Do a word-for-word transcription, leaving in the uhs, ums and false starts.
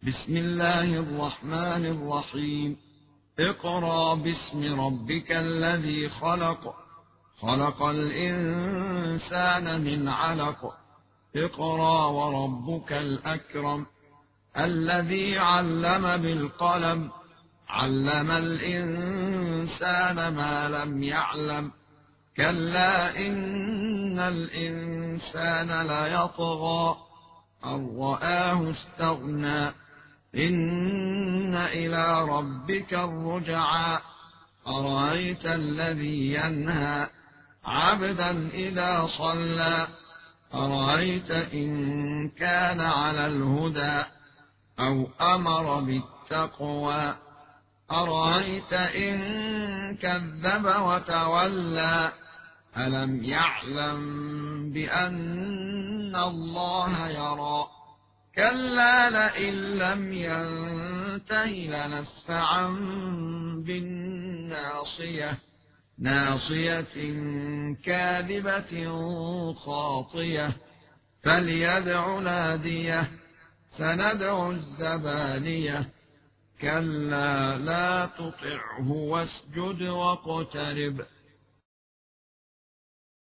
بسم الله الرحمن الرحيم. اقرأ باسم ربك الذي خلق خلق الإنسان من علق. اقرأ وربك الأكرم الذي علم بالقلم علم الإنسان ما لم يعلم. كلا إن الإنسان ليطغى أن رآه استغنى. إن إلى ربك الرجعى. أرأيت الذي ينهى عبدا إذا صلى. أرأيت إن كان على الهدى أو أمر بالتقوى. أرأيت إن كذب وتولى. ألم يعلم بأن الله يرى. كلا لئن لم ينته لنسفعا بالناصية ناصية كاذبة خاطية فليدع ناديه. سندع الزبانية. كلا لا تطعه واسجد واقترب.